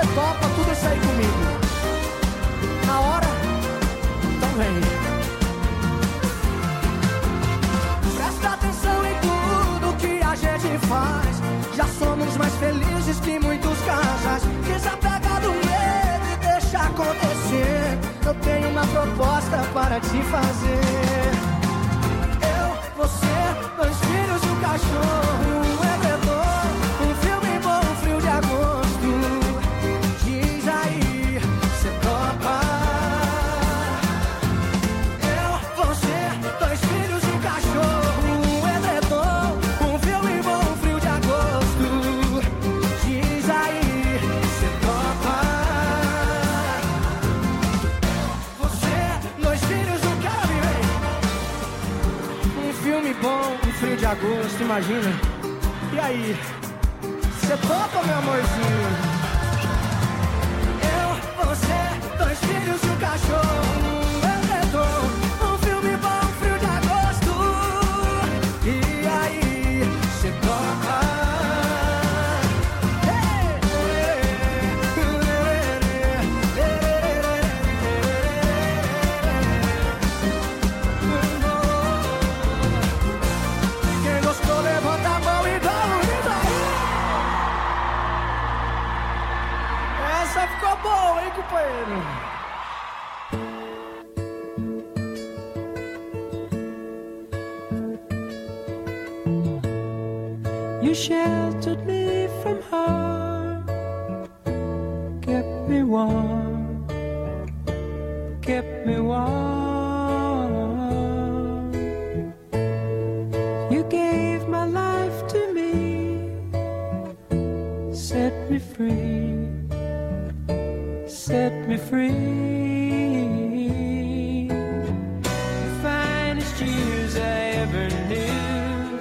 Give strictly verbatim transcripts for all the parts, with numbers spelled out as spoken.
topa tudo isso aí comigo? Na hora? Então vem. Presta atenção em tudo que a gente faz. Já somos mais felizes que muitos casais. Desapega do medo e deixa acontecer. Eu tenho uma proposta para te fazer. Eu, você, dois filhos e um cachorro, um edredom, um filme bom, um frio de agosto. Diz aí, cê topa? Eu, você, dois filhos e um cachorro, um edredom, um filme bom, um frio de agosto. Diz aí, cê topa? Você, dois filhos, um cara viver. Um filme bom, um frio de agosto, imagina. E aí, cê topa, meu amorzinho? Eu, você, dois filhos e um cachorro, um edredom, um filme bom, um frio de agosto. E aí, cê topa? Quem gostou, levanta a mão e dá um grito aí. Essa ficou boa, hein, companheiro? You sheltered me from harm, kept me warm, kept me warm. You gave my life to me, set me free, set me free. The finest years I ever knew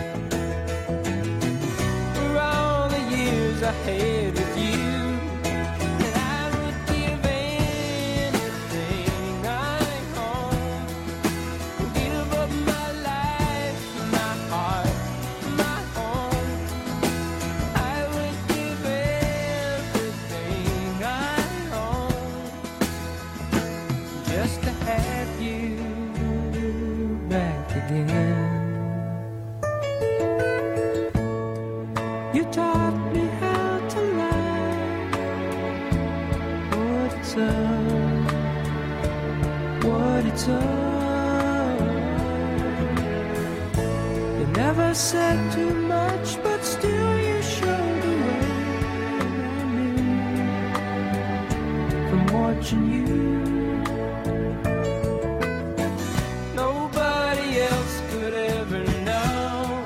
were all the years I had with you. And I would give anything I own, give up my life, my heart, my home. I would give everything I own just to have you back again. You taught me how to love, what it's all, what it's all. You never said too much, but still you showed the way I knew from watching you. Nobody else could ever know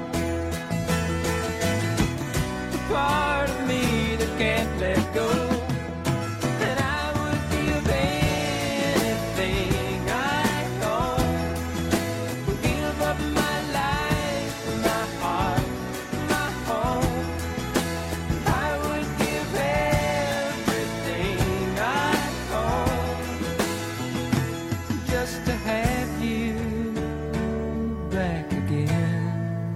the part of me that can't let go. And I would give anything I own, give up my life, my heart, my home. I would give everything I own just to have you back again.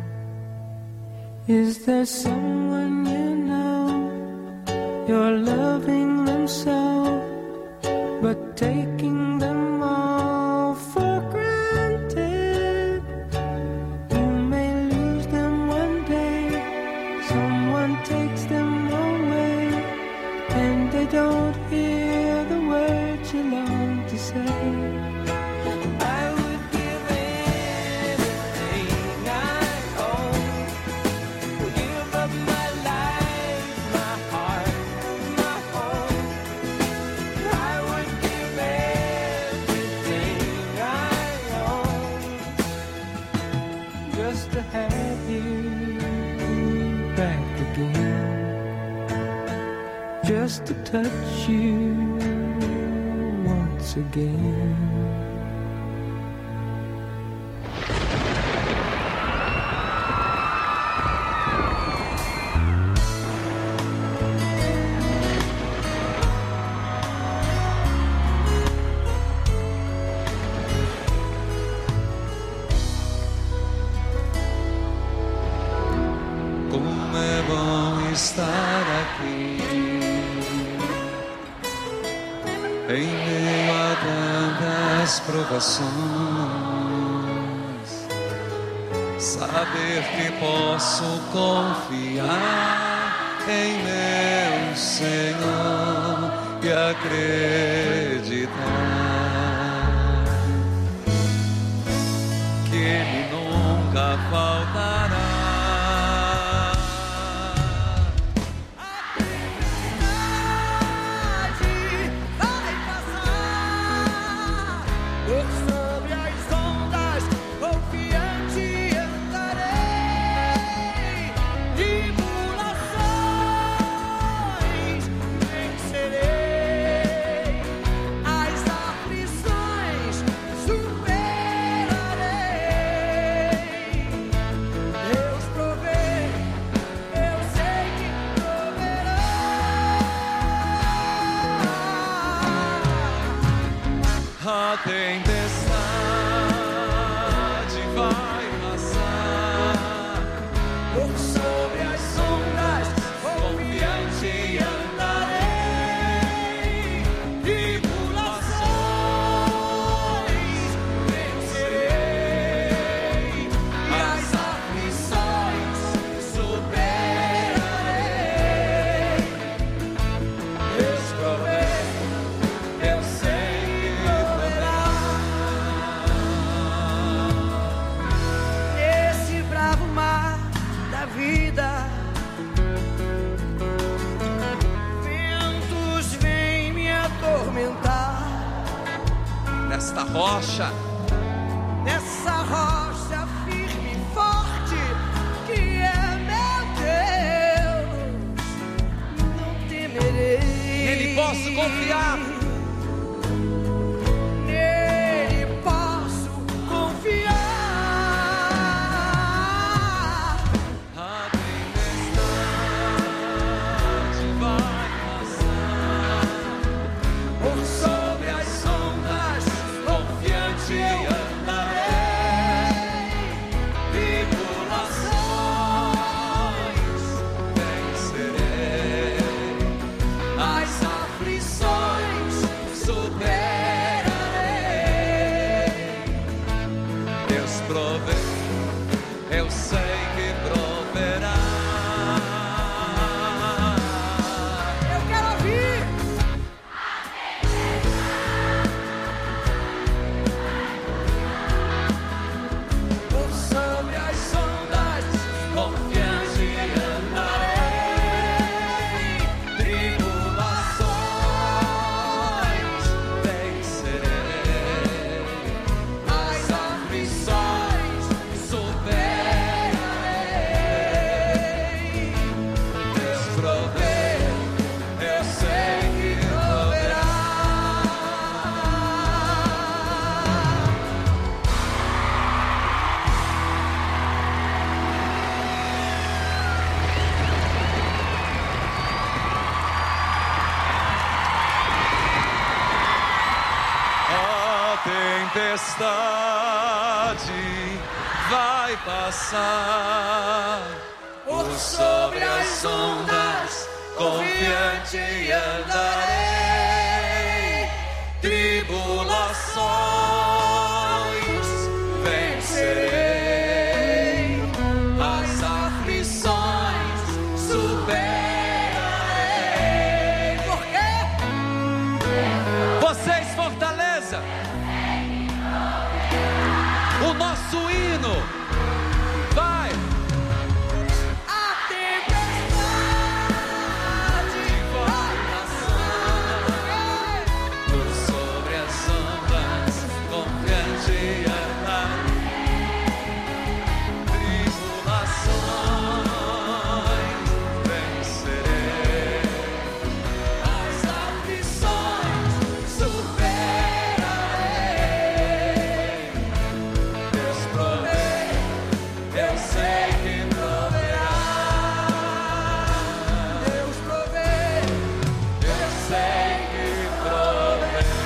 Is there someone you know you're loving them so, but taking them all for granted? You may lose them one day, someone takes them away, and they don't hear the words you long to say. I would give anything I own, give up my life, my heart, my home. I would give everything I own just to have you back again, just to touch you once again. Como é bom estar aqui. Em meio a tantas provações, saber que posso confiar em meu Senhor e acreditar que Ele nunca faltará. A tempestade vai passar, por sobre as ondas, confiante andarei. Tribulações vencerei, as aflições superarei. Deus provê, eu sei. Vida, ventos vêm me atormentar. Nesta rocha, nessa rocha firme e forte que é meu Deus, não temerei. nele posso confiar. Nele posso confiar. Eu sei que proverá. Eu quero ouvir. Por sobre as ondas, confiante andarei. Tribulações vencerei, as aflições superarei. Deus provê, eu sei que proverá. A tempestade vai passar, Por sobre as ondas, confiante andarei. Tribulações vencerei, as aflições superarei. Por quê? vocês Fortaleza, o nosso hino vai. A tempestade vai passar, Por sobre as ondas, confiante andarei. Tribulações vencerei, as aflições superarei. Deus provê, Eu sei que proverá. Deus provê, eu sei que proverá.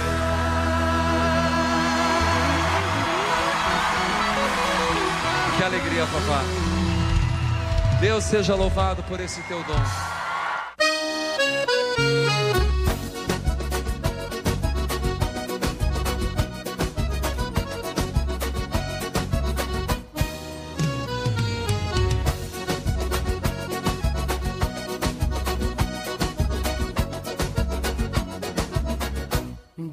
Que alegria, papá. Deus seja louvado por esse teu dom.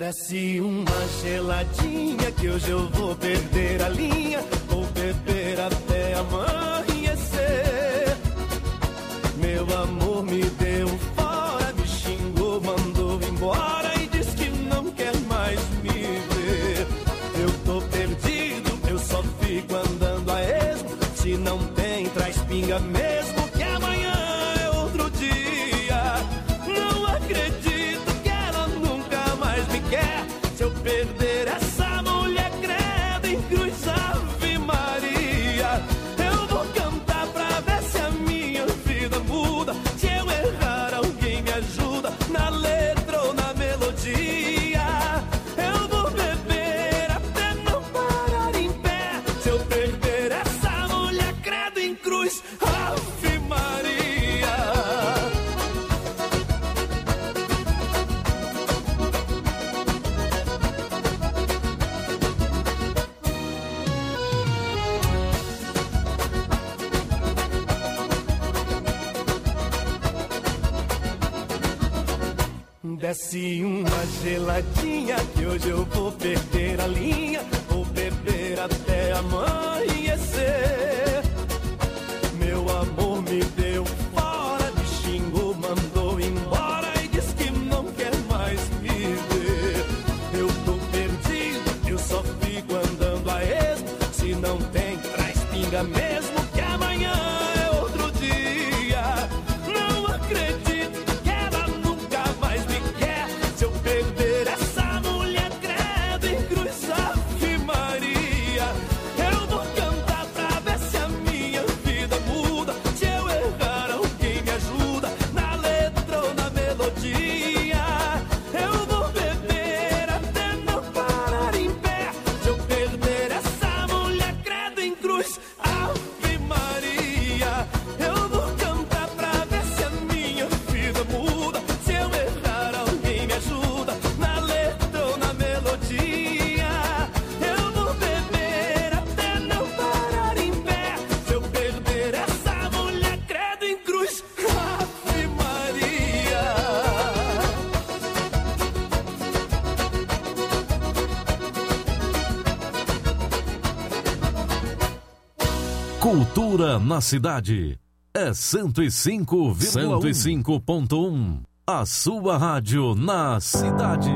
Desce uma geladinha que hoje eu vou perder a linha. Vou beber até amanhecer. Meu amor me deu fora, me xingou, mandou embora e diz que não quer mais me ver. Eu tô perdido, eu só fico andando a esmo. Se não tem, traz pinga mesmo, que amanhã é outro dia. Não acredito que ela nunca mais me quer. Se eu perder essa mulher, credo em cruz, Ave Maria. Eu vou cantar pra ver se a minha vida muda. Se eu errar, alguém me ajuda na letra ou na melodia. Eu vou beber até não parar em pé. Se eu perder essa mulher, credo em cruz, Ave Maria. Desce uma geladinha que hoje eu vou perder a linha. Vou beber até amanhecer. Meu amor me deu fora, me xingou, mandou embora e diz que não quer mais me ver. Eu tô perdido, eu só fico andando a esmo. Se não tem, traz pinga mesmo, que amanhã é outro dia. Não acredito que ela nunca mais me quer. Se eu perder essa mulher, credo em cruz, Ave Maria. Eu vou cantar pra ver se a minha vida muda. Se eu errar, alguém me ajuda na letra ou na melodia. Eu vou beber até não parar em pé. Se eu perder essa mulher, credo em cruz, Ave Maria. Eu vou cantar pra ver se a minha vida muda. Se eu errar, alguém me ajuda na letra ou na melodia. Eu vou beber até não parar em pé. Se eu perder essa mulher, credo em cruz, Ave Maria. Cultura na cidade. É cento e cinco vírgula um. cento e cinco ponto um. A sua rádio na cidade.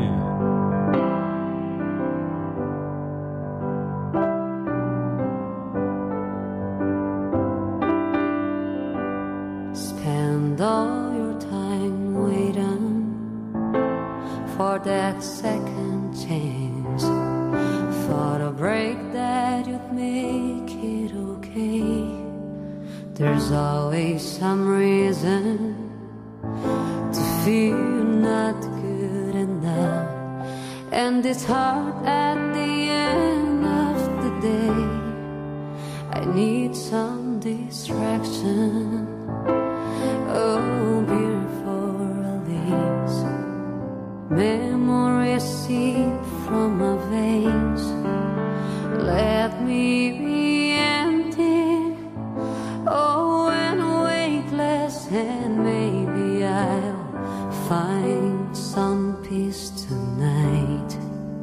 Spend all your time waiting for that second chance, for the break that you'd make it okay. There's always some reason to feel not good enough, and it's hard at the end of the day. I need some distraction. Oh, beautiful release, memories seep from my veins. Let me be empty, oh, and weightless, and maybe I'll find some peace tonight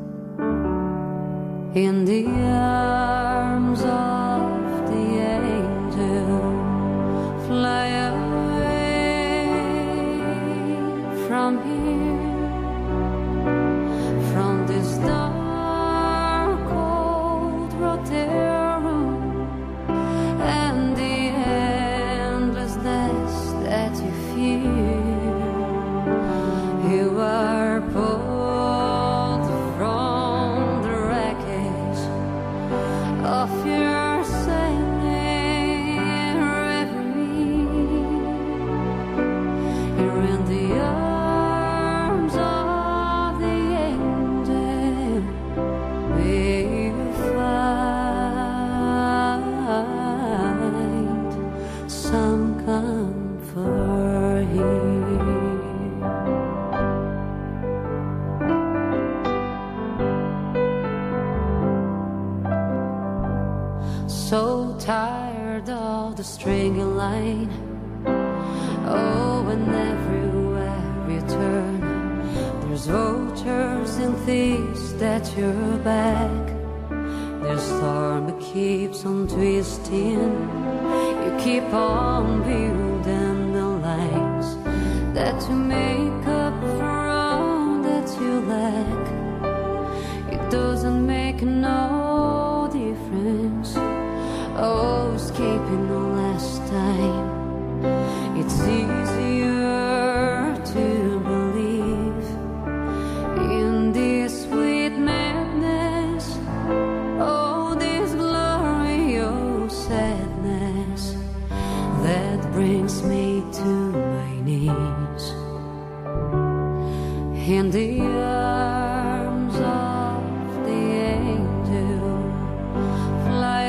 in the arms of the angel. Fly away from here, from this dark cold room and the endlessness that you feel. You are pulled from the wreckage of your sailing reverie. You're in the arms of the angel. May you find some comfort here. So tired of the stringy line. Oh, and everywhere you turn, there's There's vultures and thieves at your back. The storm keeps on twisting. You keep on building the lines that to make up for all that you lack. It doesn't make no difference. Oh, escaping the last time. It's easier to believe in this sweet madness. Oh, this glorious sadness that brings me to my knees. In the arms of the angel, fly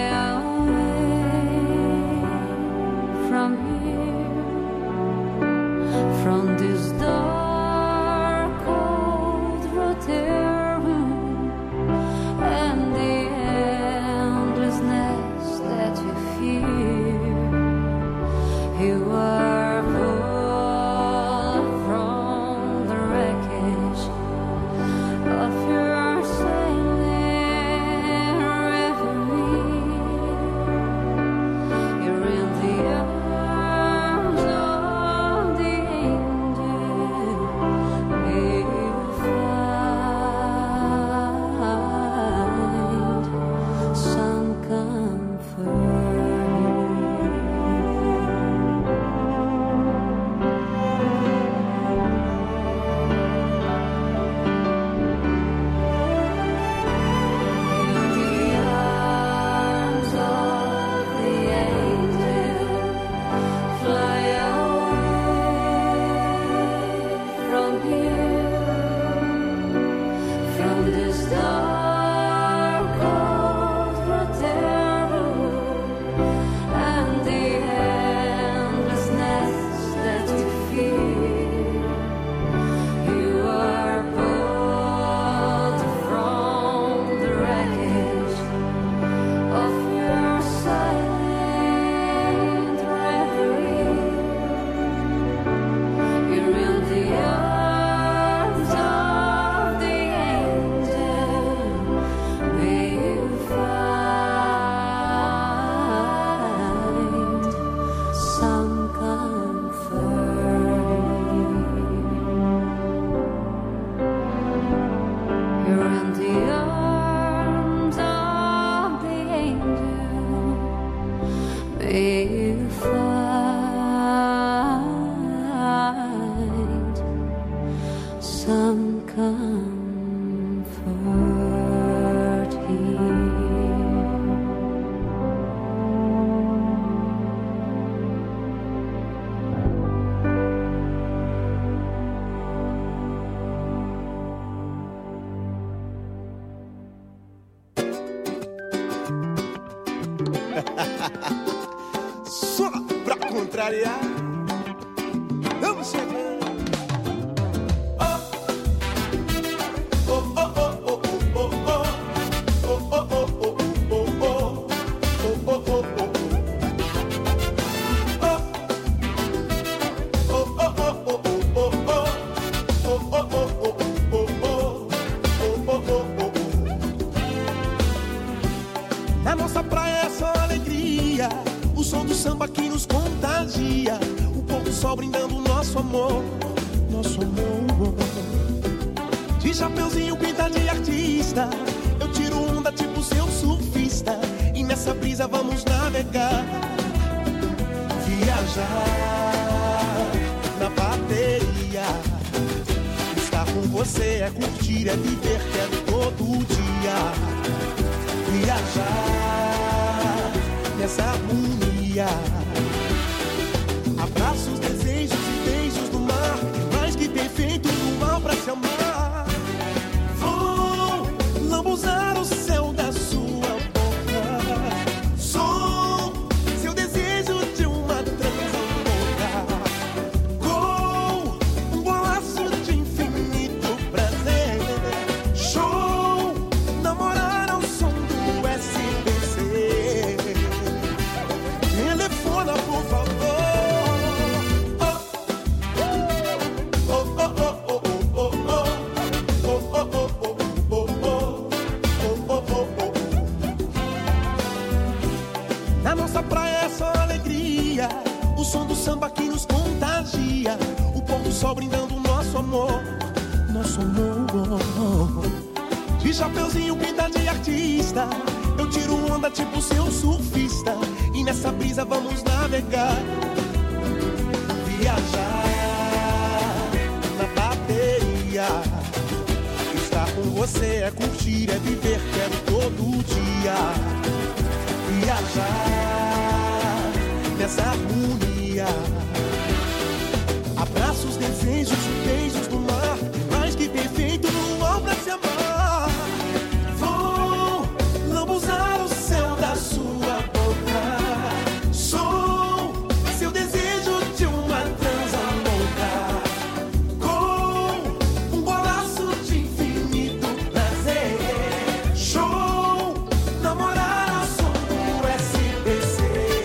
away from here, from this dark cold room and the endlessness that you fear. You are pulled from the wreckage of your sailing reverie. You're in the arms of the angel. May you find some comfort. Some comfort here. Só pra contrariar, vamos chegando. Na nossa praia é só alegria, o som do samba que nos contagia, o pôr do sol brindando o nosso amor, nosso amor. De chapeuzinho pinta de artista, eu tiro onda tipo seu surfista, e nessa brisa vamos navegar, viajar na bateria. Estar com você é curtir, é viver, quero todo dia. Viajar nessa harmonia. Abraços, desejos e beijos do mar, mais que perfeito no mal pra se amar. Vou lambuzar o céu da sua boca. Sou seu desejo de uma transa louca. Gol, um golaço de infinito prazer. Show, namorar ao som do S B C. Telefone A nossa praia é só alegria, o som do samba que nos contagia, o pôr do sol brindando o nosso amor, nosso amor. De chapeuzinho pinta de artista, eu tiro onda tipo seu surfista, e nessa brisa vamos navegar, viajar na bateria. Estar com você é curtir, é viver, quero todo dia. Viajar nessa harmonia. Abraços, desejos e beijos no mar, mais que perfeito no ar pra se amar. Vou lambuzar o céu da sua boca. Sou seu desejo de uma transa louca, com um golaço de infinito prazer. Show, namorar ao som do S B C.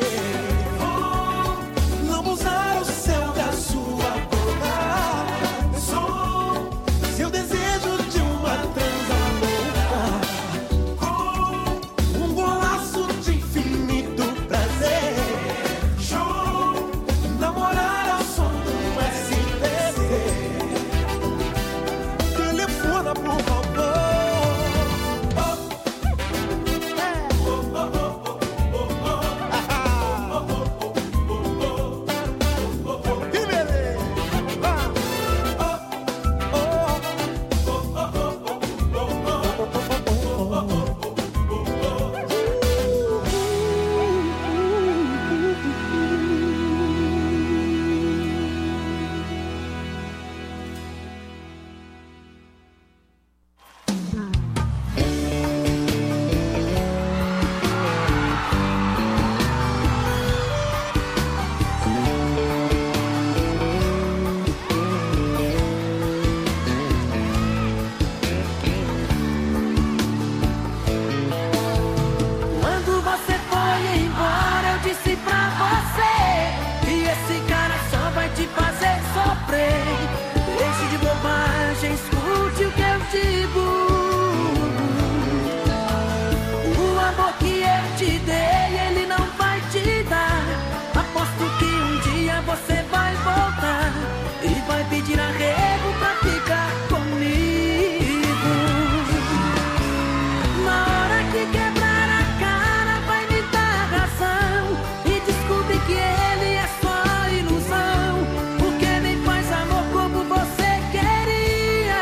Vou lambuzar o céu da sua boca. Sou seu desejo de uma transa louca, com um golaço de infinito prazer. Show, namorar ao som do S B C. Telefona, por favor. Que beleza! Quando você foi embora, eu disse pra você que esse cara só vai te fazer sofrer. Deixe de bobagem, escute o que eu digo. O amor que eu te dei, ele não vai te dar. Aposto que um dia você vai voltar e vai pedir arrego pra ficar comigo. Na hora que quebrar a cara, vai me dar razão e descobrir que ele é só ilusão, porque nem faz amor como você queria.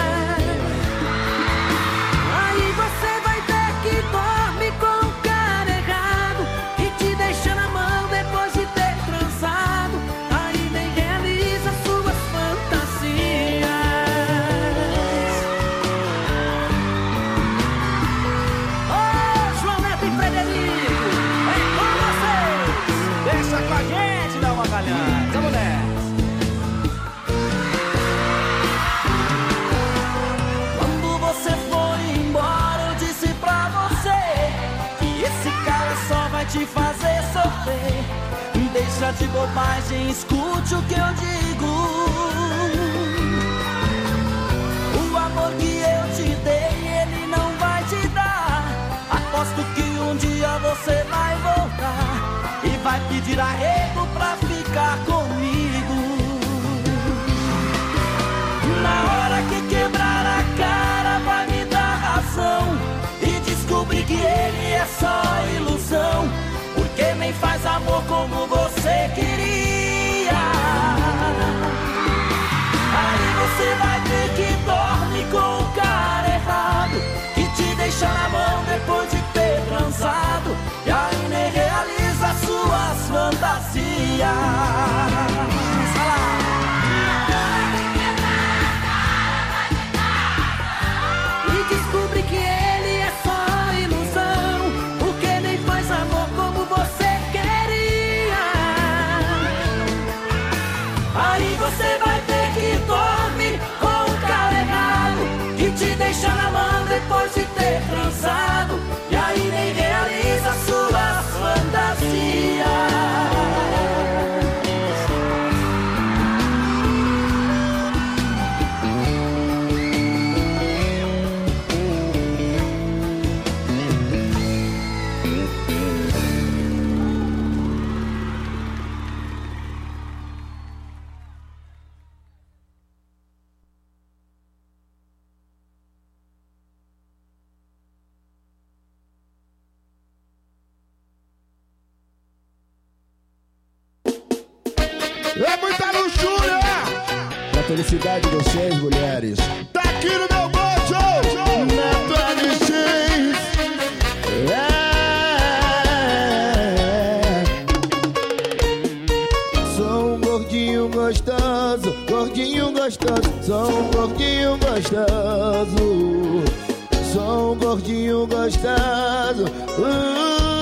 Aí você vai ver que dorme com o cara errado e te deixa na mão depois de ter transado. Aí nem realiza suas fantasias. Ô, João Neto e Frederico, é com vocês. Deixa com a gente, dá uma galhada. Vamos nessa. Quando você foi embora, eu disse pra você que esse cara só vai te fazer sofrer. Deixa de bobagem, escute o que eu digo. O amor que eu te dei, ele não vai te dar. Aposto que um dia você vai voltar e vai pedir arrego pra ficar comigo. Na hora que quebrar a cara, vai me dar razão e descobrir que ele é só ilusão, porque nem faz amor como você queria. Aí você vai ver que dorme com o cara errado e te deixa na mão depois de ter transado, e aí nem realiza suas fantasias. Vai lá. E descobre que ele é só ilusão, porque felicidade de vocês, mulheres. Tá aqui no meu bojo, Neto L X. É. Sou um gordinho gostoso, gordinho gostoso. Sou um gordinho gostoso. Sou um gordinho gostoso. uh.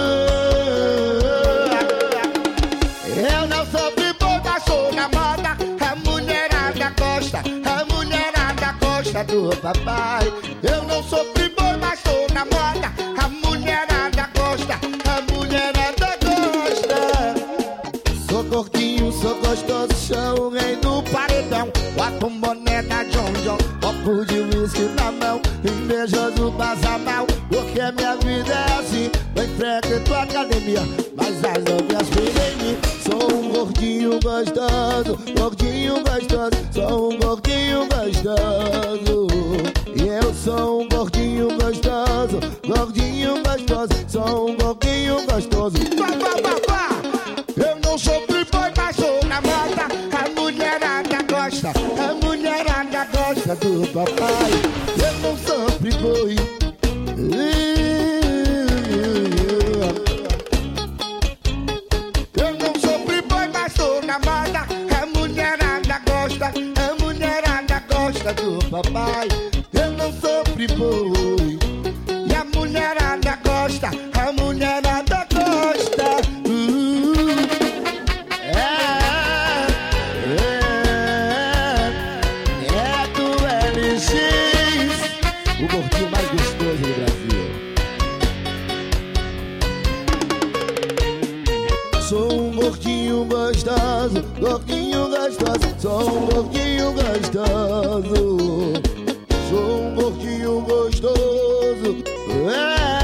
Eu não sou playboy, mas sou na moda. A mulherada gosta, a mulherada gosta do papai. Eu não sou playboy, mas sou na moda. A mulherada gosta, a mulherada gosta. Sou gordinho, sou gostoso, sou o rei do paredão. Bota um boné da John John, copo de whisky na mão. Invejoso passa mal, porque minha vida é assim. Eu enfrento a academia, mas as novinhas ficam em mim. Sou um gordinho gostoso, gordinho gostoso. Sou um gordinho gostoso. E eu sou um gordinho gostoso, gordinho gostoso. Sou um gordinho gostoso. Pá, pá, pá, pá. Eu não sou playboy, mas sou na moda. A mulherada gosta, a mulherada gosta do papai. Eu não sou playboy. Eu não sou playboy, mas sou na moda. A mulherada gosta, a mulherada gosta do papai. Eu não sou playboy. E a mulherada gosta, a mulherada gosta. uh, é, é, é do L X, o gordinho mais gostoso do Brasil. Sou um gordinho gostoso, gordinho gostoso. Sou um gordinho gostoso. Sou um gordinho gostoso. É.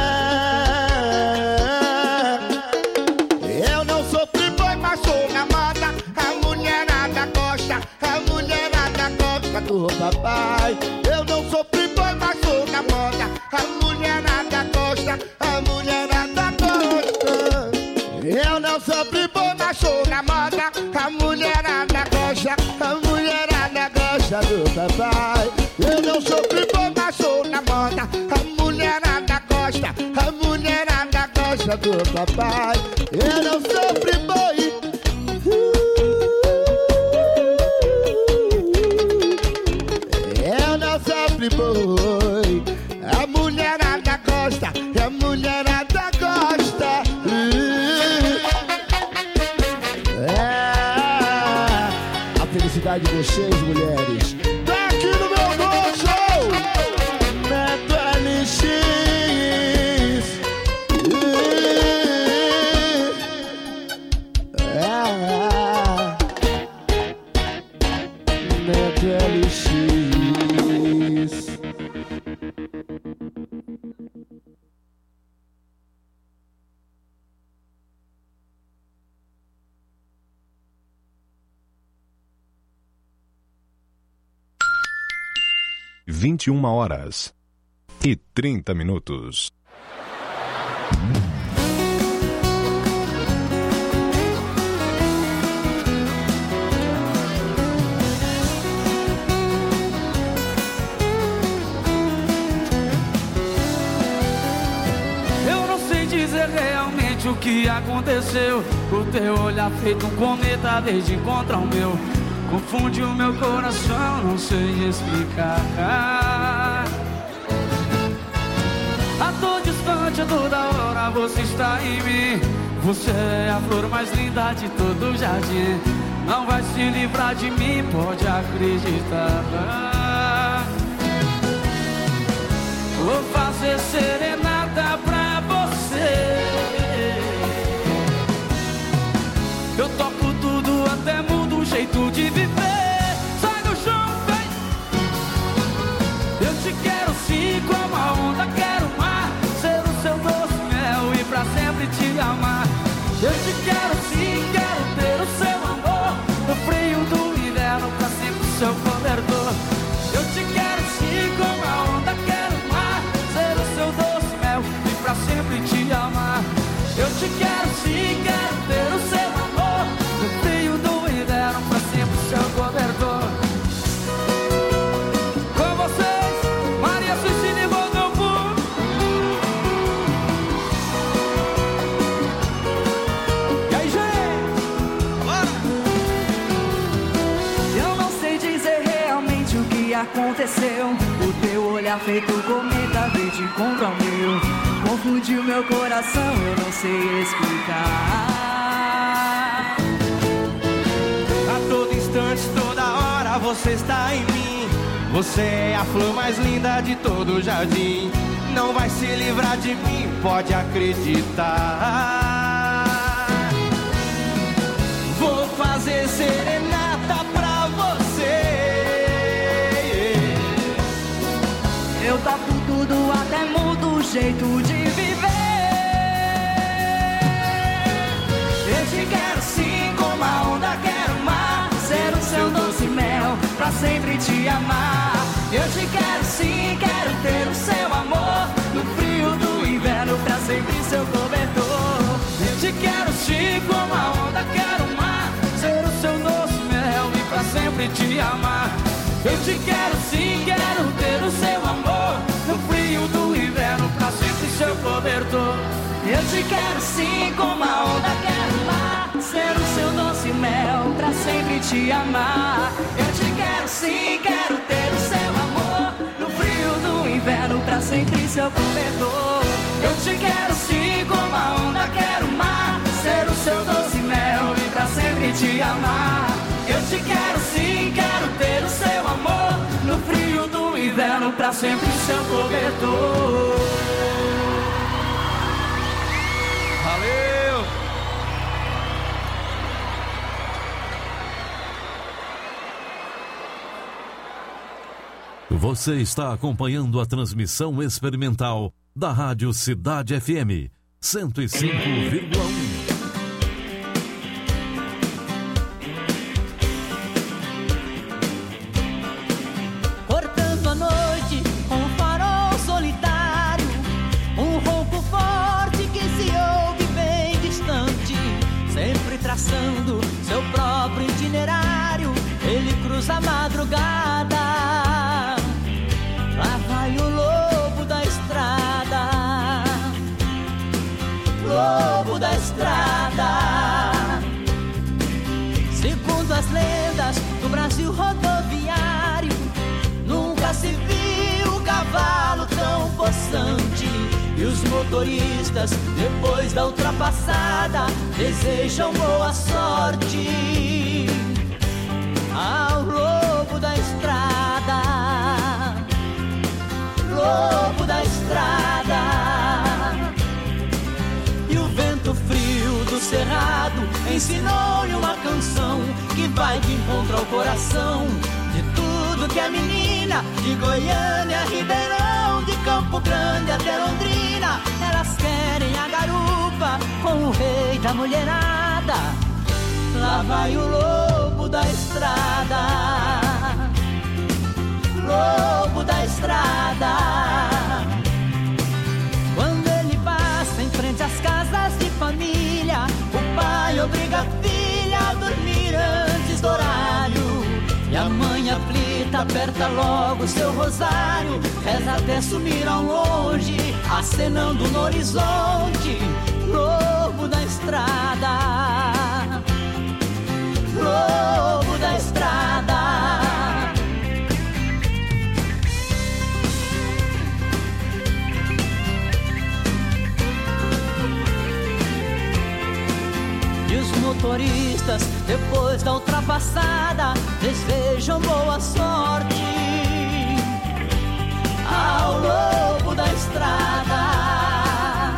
Eu não sou playboy, mas sou na moda. A mulherada gosta, a mulherada gosta do papai. Eu não sou playboy, mas sou na moda. A mulherada gosta, a mulherada gosta. Eu não sou playboy, mas sou na moda. A mulherada gosta, a mulherada gosta do papai. Eu não sou playboy, mas sou na moda. A mulherada gosta, a mulherada gosta do papai. Eu não sou playboy. Eu não sou playboy. A mulherada gosta, a mulherada gosta. É. A felicidade de vocês, mulheres. Tá aqui no meu bolso, Neto L X. É. Neto L X. vinte e uma horas e trinta minutos. Eu não sei dizer realmente o que aconteceu. O teu olhar feito um cometa desde encontrar o meu. Confunde o meu coração, não sei explicar. A dor distante a toda hora você está em mim. Você é a flor mais linda de todo o jardim. Não vai se livrar de mim, pode acreditar. Vou fazer serenata pra você. Eu toco tudo até muda o jeito de viver. Sai do chão, vem. Eu te quero sim, como a onda, quero o mar. Ser o seu doce mel e pra sempre te amar. Eu te quero sim, quero ter o seu amor. No frio do inverno, pra sempre o seu cobertor. Eu te quero sim, como a onda, quero o mar. Ser o seu doce mel e pra sempre te amar. Eu te quero sim, quero ter o seu amor. No frio do inverno, pra sempre o seu cobertor. aconteceu? O teu olhar feito cometa verde contra o meu confundiu meu coração, eu não sei explicar. A todo instante, toda hora você está em mim. Você é a flor mais linda de todo o jardim. Não vai se livrar de mim, pode acreditar. Vou fazer serenata pra você. Eu topo tudo, até mudo o jeito de viver. Eu te quero sim, como a onda quero o mar. Ser o seu doce mel, pra sempre te amar. Eu te quero sim, quero ter o seu amor. No frio do inverno, pra sempre seu cobertor. Eu te quero sim, como a onda quero o mar. Ser o seu doce mel e pra sempre te amar. Eu te quero sim, quero ter o seu amor. No frio do inverno, pra sempre seu cobertor. Eu te quero sim, como a onda quero o mar. Ser o seu doce mel, pra sempre te amar. Eu te quero sim, quero ter o seu amor. No frio do inverno, pra sempre seu cobertor. Eu te quero sim, como a onda quero o mar. Ser o seu doce mel e pra sempre te amar. Eu te quero sim, quero ter o seu amor. No frio do inverno, pra sempre seu cobertor. Valeu! Você está acompanhando a transmissão experimental da Rádio Cidade F M cento e cinco vírgula um. Cortando a noite com um farol solitário, um ronco forte que se ouve bem distante, sempre traçando seu próprio itinerário. Ele cruza a madrugada. Lá vai o lobo da estrada, lobo da estrada. Segundo as lendas do Brasil rodoviário, nunca se viu um cavalo tão possante. E os motoristas, depois da ultrapassada, desejam boa sorte ao lobo da estrada, lobo da estrada. E o vento frio do cerrado ensinou-lhe uma canção que vai de encontro ao coração de tudo que é menina, de Goiânia a Ribeirão, de Campo Grande até Londrina. Elas querem a garupa com o rei da mulherada. Lá vai o lobo da estrada, lobo da estrada. Quando ele passa em frente às casas de família, o pai obriga a filha a dormir antes do horário. E a mãe aflita aperta logo seu rosário, reza até sumir ao longe, acenando no horizonte. Lobo da estrada, lobo da estrada. E os motoristas, depois da ultrapassada, desejam boa sorte ao lobo da estrada,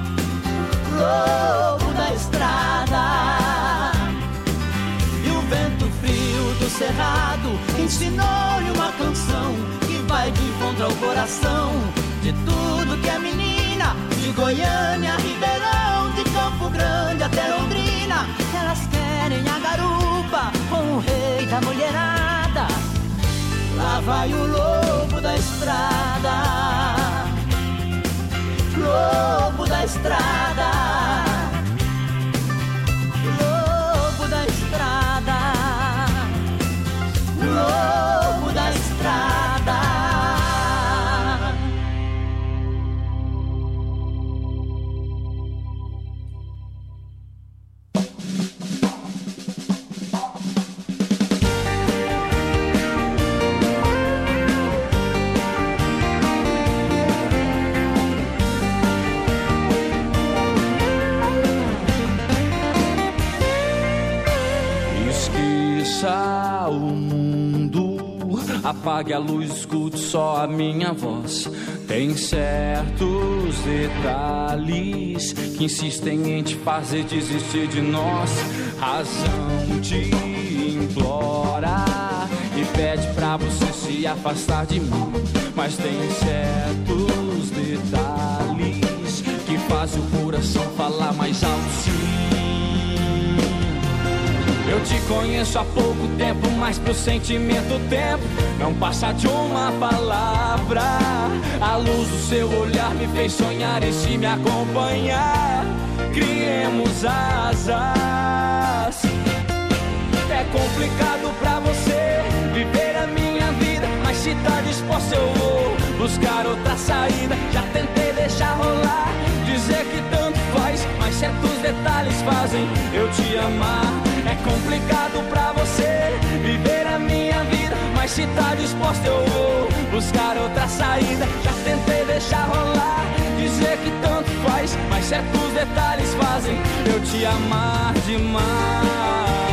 lobo da estrada. E o vento frio do cerrado ensinou-lhe uma canção que vai de encontro ao coração de tudo que é menina, de Goiânia a Ribeirão, de Campo Grande até Londrina. Elas querem a garupa com o rei da mulherada. Lá vai o lobo da estrada, lobo da estrada, lobo da estrada, lobo da estrada. Apague a luz, escute só a minha voz. Tem certos detalhes que insistem em te fazer desistir de nós. Razão te implora e pede pra você se afastar de mim. Mas tem certos detalhes que fazem o coração falar mais alto, sim. Eu te conheço há pouco tempo, mas pro sentimento o tempo não passa de uma palavra. A luz do seu olhar me fez sonhar e se me acompanhar, criemos asas. É complicado pra você viver a minha vida, mas se tá disposto eu vou buscar outra saída. Já tentei deixar rolar, dizer que tanto faz, mas certos detalhes fazem eu te amar. É complicado pra você viver a minha vida, mas se tá disposto eu vou buscar outra saída. Já tentei deixar rolar, dizer que tanto faz, mas certos detalhes fazem eu te amar demais.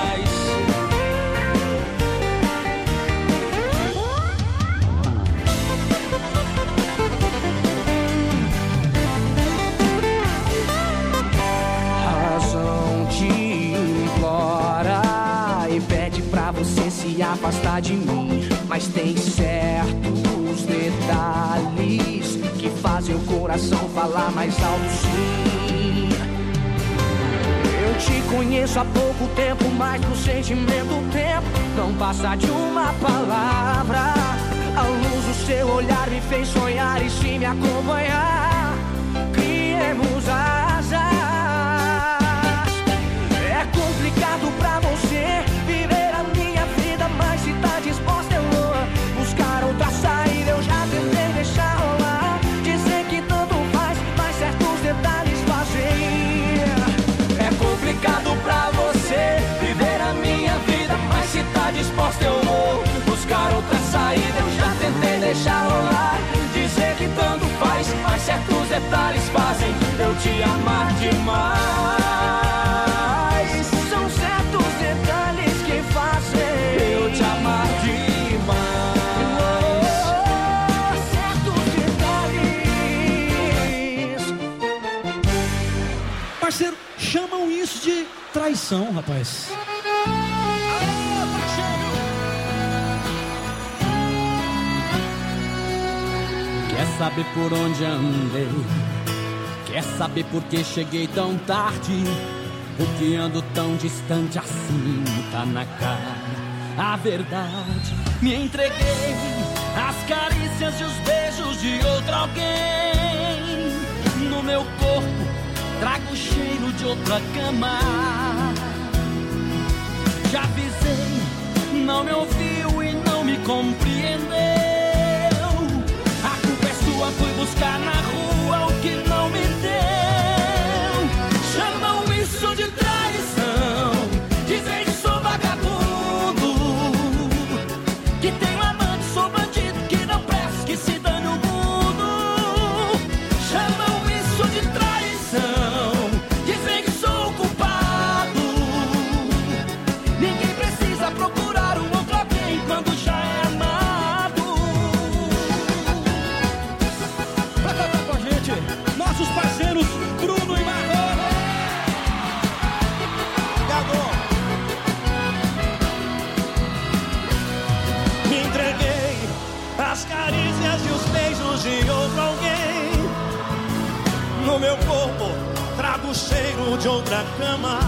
Você se afastar de mim, mas tem certos detalhes que fazem o coração falar mais alto, sim. Eu te conheço há pouco tempo, mas no sentimento o tempo não passa de uma palavra. A luz do seu olhar me fez sonhar e se me acompanhar, criemos asas. É complicado pra você viver a minha vida, mas se tá disposta eu vou buscar outra saída. Eu já tentei deixar rolar, dizer que tanto faz, mas certos detalhes fazem. É complicado pra você viver a minha vida, mas se tá disposta eu vou buscar outra saída. Eu já tentei deixar rolar, dizer que tanto faz, mas certos detalhes fazem eu te amar demais. São certos detalhes que fazem eu te amar demais. Oh, certos detalhes. Parceiro, chamam isso de traição, rapaz. Quer saber por onde andei? Quer saber por que cheguei tão tarde? Por que ando tão distante assim? Tá na cara a verdade. Me entreguei às carícias e os beijos de outro alguém. No meu corpo trago o cheiro de outra cama. Já avisei, não me ouviu e não me compreendeu. A culpa é sua, fui buscar na rua o que não me deu. Chamam isso de traição, dizem que sou vagabundo, que tenho amante, sou bandido, que não presto, que se dane o mundo. Chamam isso de traição, dizem que sou culpado. Ninguém precisa procurar um outro alguém quando já é amado. Pra cantar com a gente, nossos parceiros Bruno e Marlon. Me entreguei às carícias e os beijos de outro alguém. No meu corpo trago o cheiro de outra cama.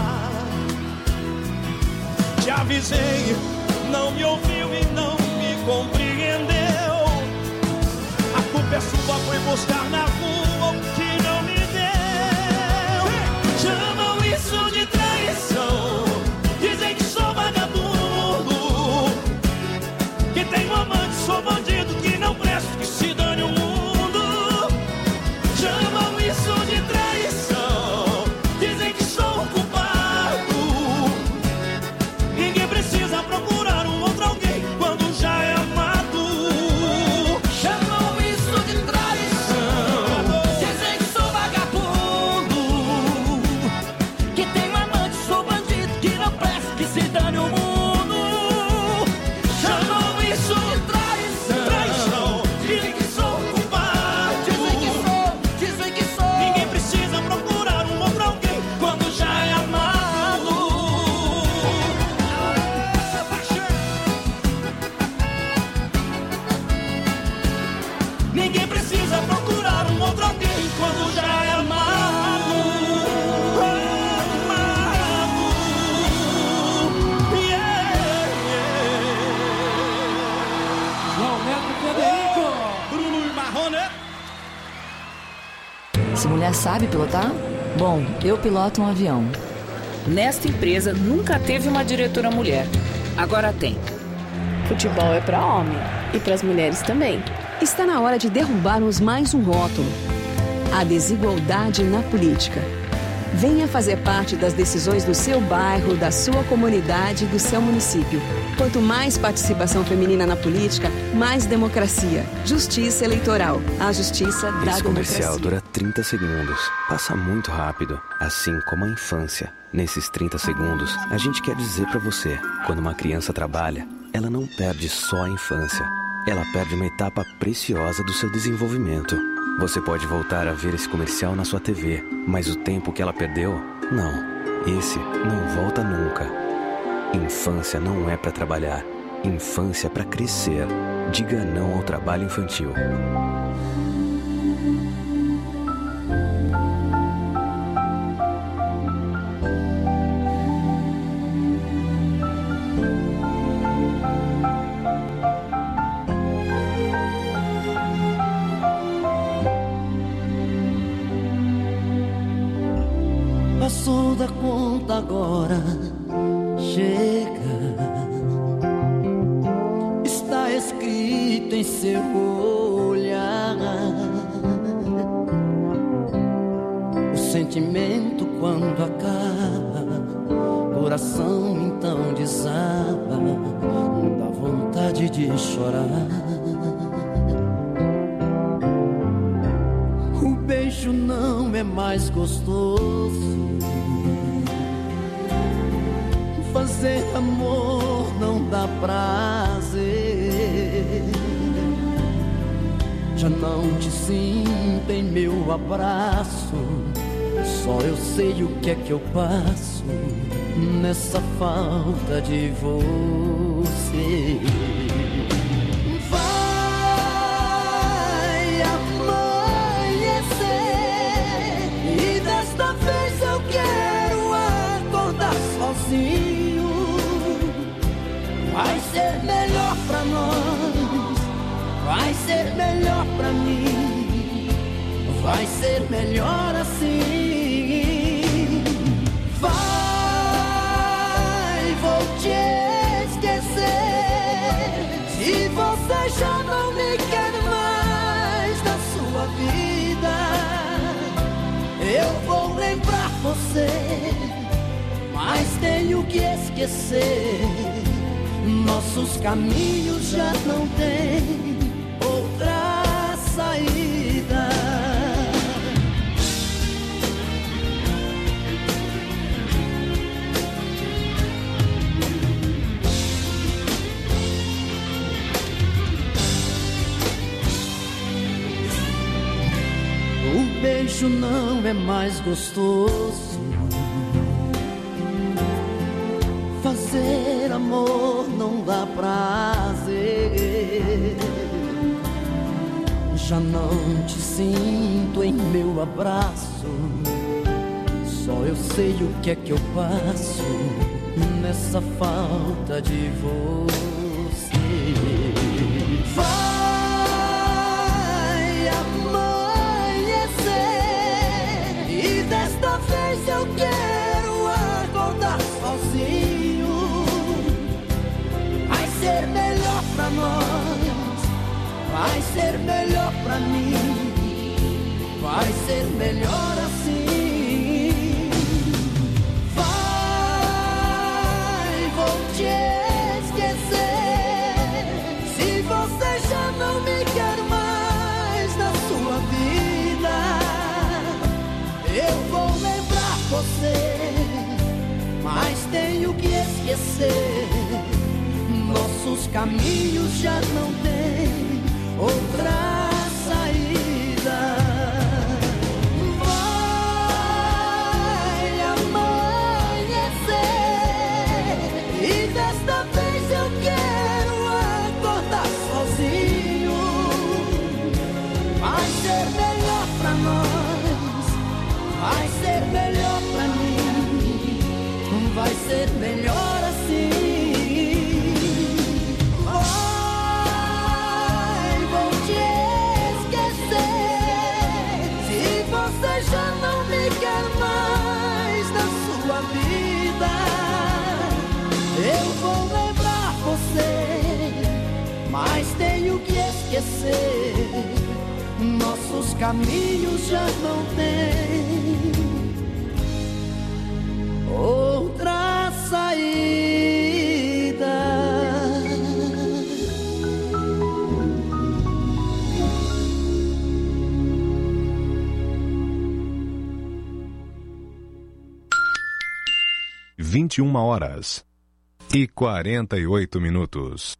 Te avisei, não me ouviu e não me compreendeu. A culpa é sua, foi buscar na rua o que não me deu. Chamam isso de traição, dizem que sou vagabundo, que tenho amante, sou bandido, que não presto, que se dane o mundo. Chamam isso de traição, dizem que sou culpado. Ninguém precisa procurar um outro alguém quando já é amado. Chamam isso de traição, mulher sabe pilotar? Bom, eu piloto um avião. Nesta empresa nunca teve uma diretora mulher. Agora tem. Futebol é para homem e para as mulheres também. Está na hora de derrubarmos mais um rótulo: a desigualdade na política. Venha fazer parte das decisões do seu bairro, da sua comunidade e do seu município. Quanto mais participação feminina na política, mais democracia. Justiça eleitoral. A justiça da Esse comercial democracia. dura trinta segundos. Passa muito rápido, assim como a infância. Nesses trinta segundos, a gente quer dizer pra você: quando uma criança trabalha, ela não perde só a infância. Ela perde uma etapa preciosa do seu desenvolvimento. Você pode voltar a ver esse comercial na sua T V, mas o tempo que ela perdeu, não. Esse não volta nunca. Infância não é pra trabalhar. Infância é pra crescer. Diga não ao trabalho infantil. Passou da conta agora, chega. Está escrito em seu olhar. O sentimento quando acaba, coração então desaba, dá vontade de chorar. O beijo não é mais gostoso, fazer amor não dá prazer. Já não te sinto em meu abraço, só eu sei o que é que eu passo nessa falta de você. Vai amanhecer e desta vez eu quero acordar sozinho. Vai ser melhor pra nós, vai ser melhor pra mim, vai ser melhor assim. Vai, vou te esquecer, se você já não me quer mais na sua vida, eu vou lembrar você, mas tenho que esquecer. Nossos caminhos já não têm outra saída. O beijo não é mais gostoso, fazer amor não dá prazer. Já não te sinto em meu abraço, só eu sei o que é que eu passo nessa falta de você. Vai amanhecer e desta vez eu quero acordar sozinho. Vai ser melhor pra nós, vai ser melhor pra mim, vai ser melhor assim. Vai, vou te esquecer, se você já não me quer mais na sua vida, eu vou lembrar você, mas tenho que esquecer. Nossos caminhos já não têm outra saída. Vai amanhecer e desta vez eu quero acordar sozinho. Vai ser melhor pra nós, vai ser melhor pra mim, vai ser melhor assim. Já esquecer. Nossos caminhos já não têm outra saída. vinte e uma horas e quarenta e oito minutos.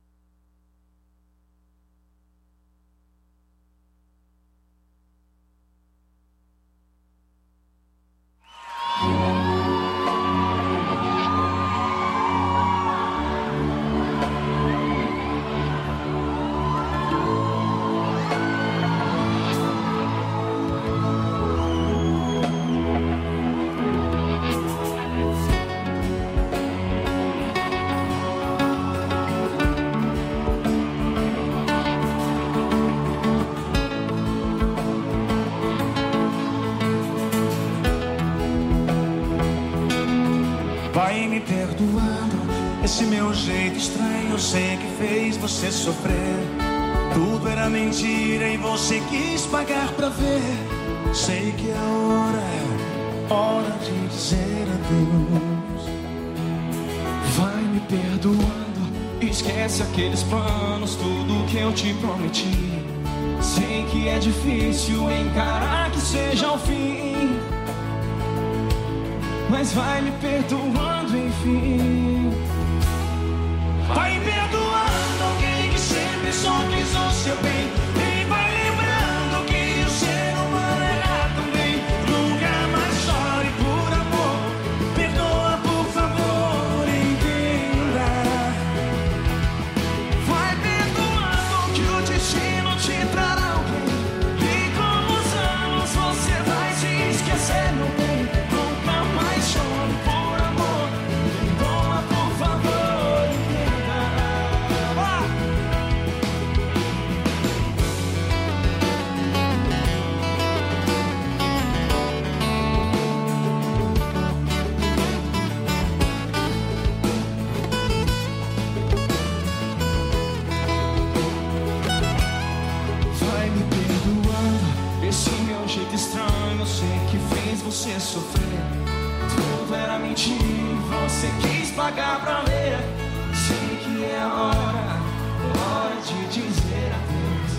Vai me perdoando esse meu jeito estranho. Eu sei que fez você sofrer. Tudo era mentira e você quis pagar pra ver. Sei que a hora é hora de dizer adeus. Vai me perdoando, esquece aqueles planos, tudo que eu te prometi. Sei que é difícil encarar que seja o fim, mas vai me perdoando, enfim. Vai perdoando alguém que sempre só quis o seu bem. E vai lembrando que o ser humano erra também. Nunca mais chore por amor. Perdoa, por favor, entenda. Vai perdoando que o destino te trará alguém. E com os anos você vai se esquecer, meu bem. Chore por amor, perdoa, por favor, entenda. Vai me perdoando esse meu jeito estranho. Eu sei que fez você sofrer. Tudo era mentira, você quis pagar pra ler. Sei que é a hora, hora de dizer adeus.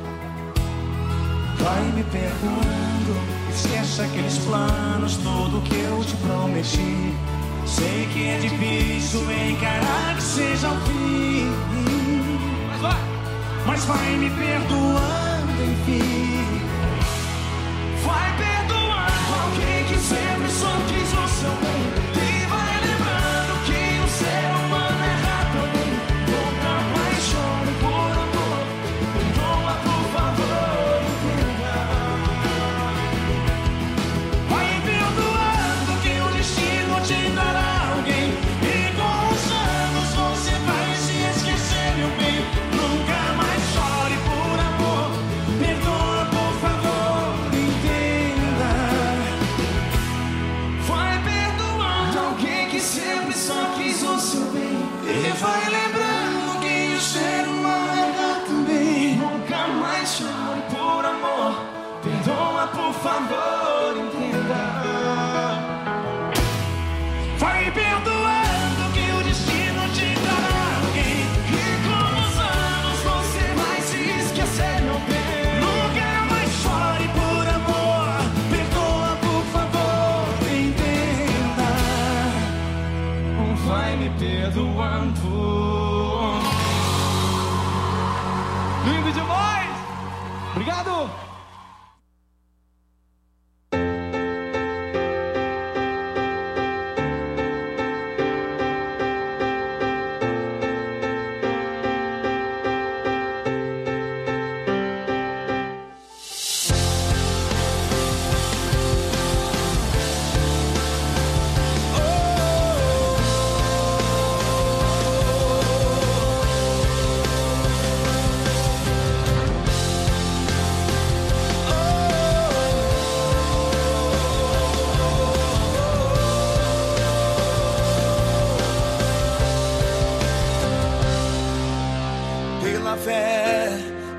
Vai me perdoando, esquece aqueles planos, tudo que eu te prometi. Sei que é difícil encarar que seja o fim, mas vai, mas vai me perdoando, enfim. Vai perdoando alguém que sempre só quis o seu bem. E vai lembrando que o ser humano erra também. Nunca mais chore por amor. Perdoa, por favor, entenda. Vai perdoando que o destino te dará alguém. E com os anos você vai se esquecer, meu bem. Nunca mais chore por amor. Perdoa, por favor, entenda. Vai perdoando alguém que sempre só quis o seu bem. E vai lembrando que o ser humano erra também. Nunca mais chore por amor. Perdoa, por favor, entenda. Vai perdoando que o destino te dará alguém. E com os anos você vai se esquecer, meu bem. Nunca mais chore por amor. Perdoa, por favor, entenda. Vai me perdoando. Lindo demais! Obrigado!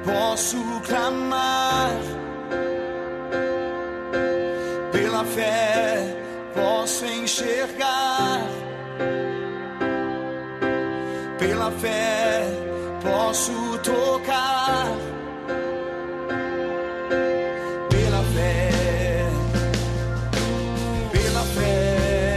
posso clamar. Pela fé posso enxergar. Pela fé posso tocar. Pela fé, pela fé.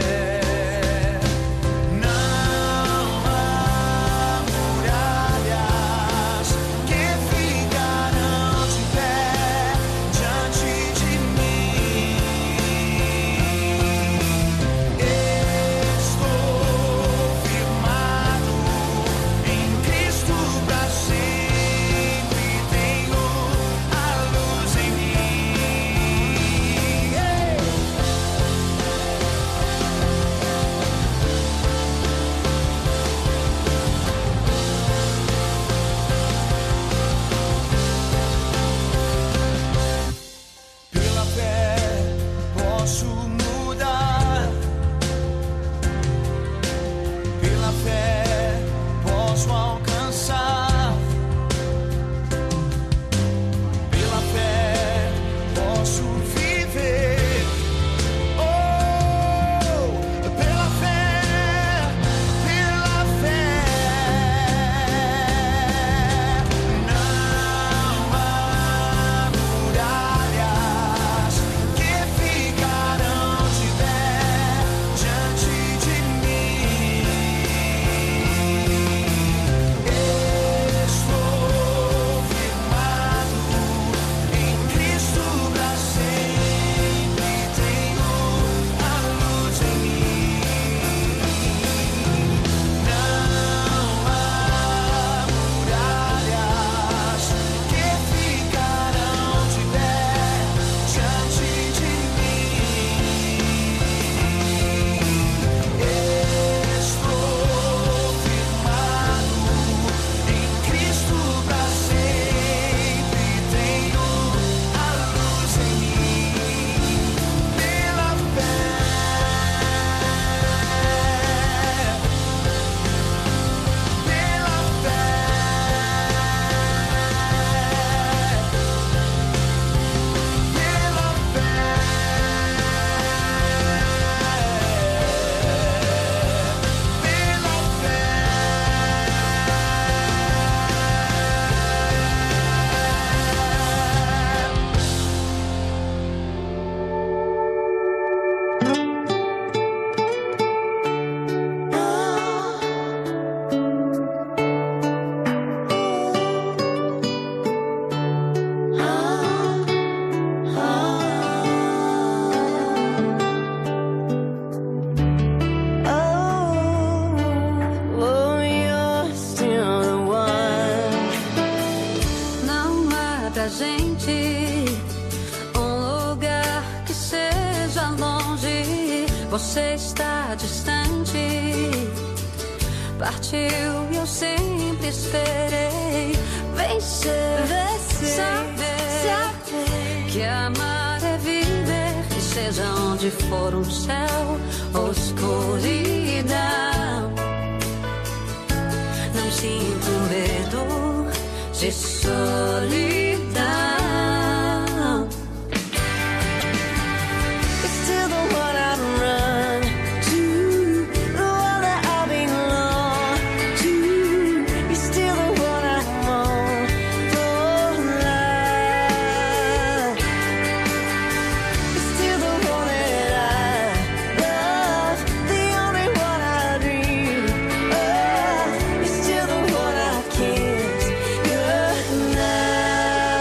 Você está distante, partiu e eu sempre esperei vencer, vencer saber, saber que amar é viver, e seja onde for um céu ou escuridão, não sinto medo de solidão. Now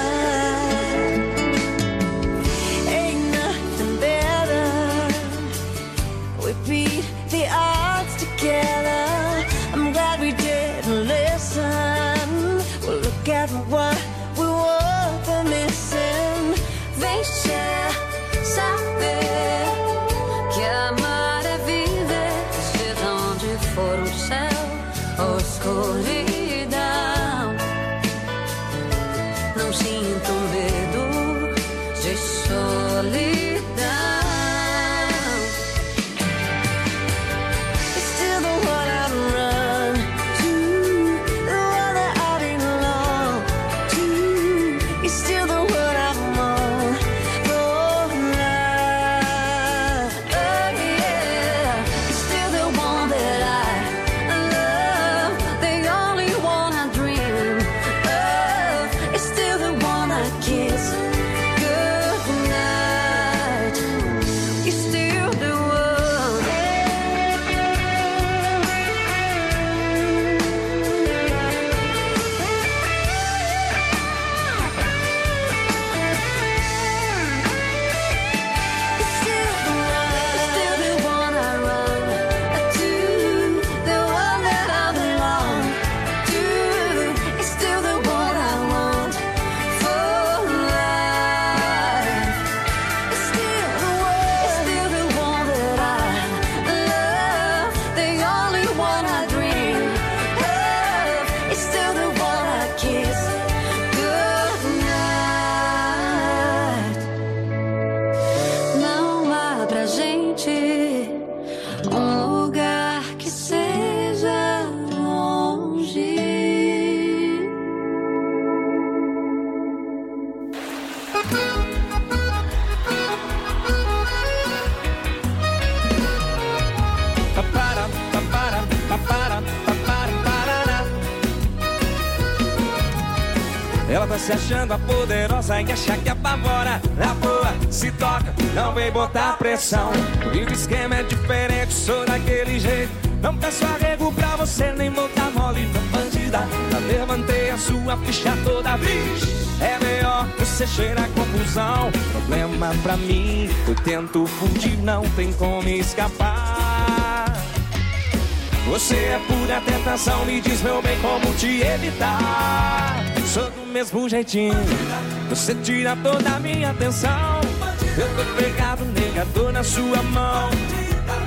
se achando a poderosa e acha que apavora. Na boa, se toca, não vem botar pressão. E o esquema é diferente, sou daquele jeito. Não peço arrego pra você, nem botar mole pra bandida. Já levantei a sua ficha toda vez. É melhor você cheirar confusão. Problema pra mim, eu tento fugir, não tem como escapar. Você é pura tentação, me diz meu bem como te evitar. Sou do mesmo jeitinho, você tira toda a minha atenção. Eu tô pegado, negador na sua mão.